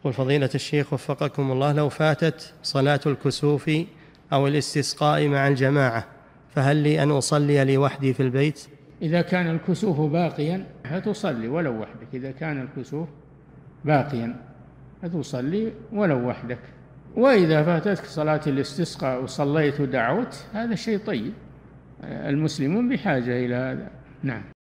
قل فضيلة الشيخ وفقكم الله، لو فاتت صلاة الكسوف أو الاستسقاء مع الجماعة فهل لي أن أصلي لوحدي في البيت؟ إذا كان الكسوف باقيا فتصلي ولو وحدك، إذا كان الكسوف باقيا فتصلي ولو وحدك. وإذا فاتتك صلاة الاستسقاء وصليت ودعوت هذا شيء طيب، المسلمون بحاجة إلى هذا. نعم.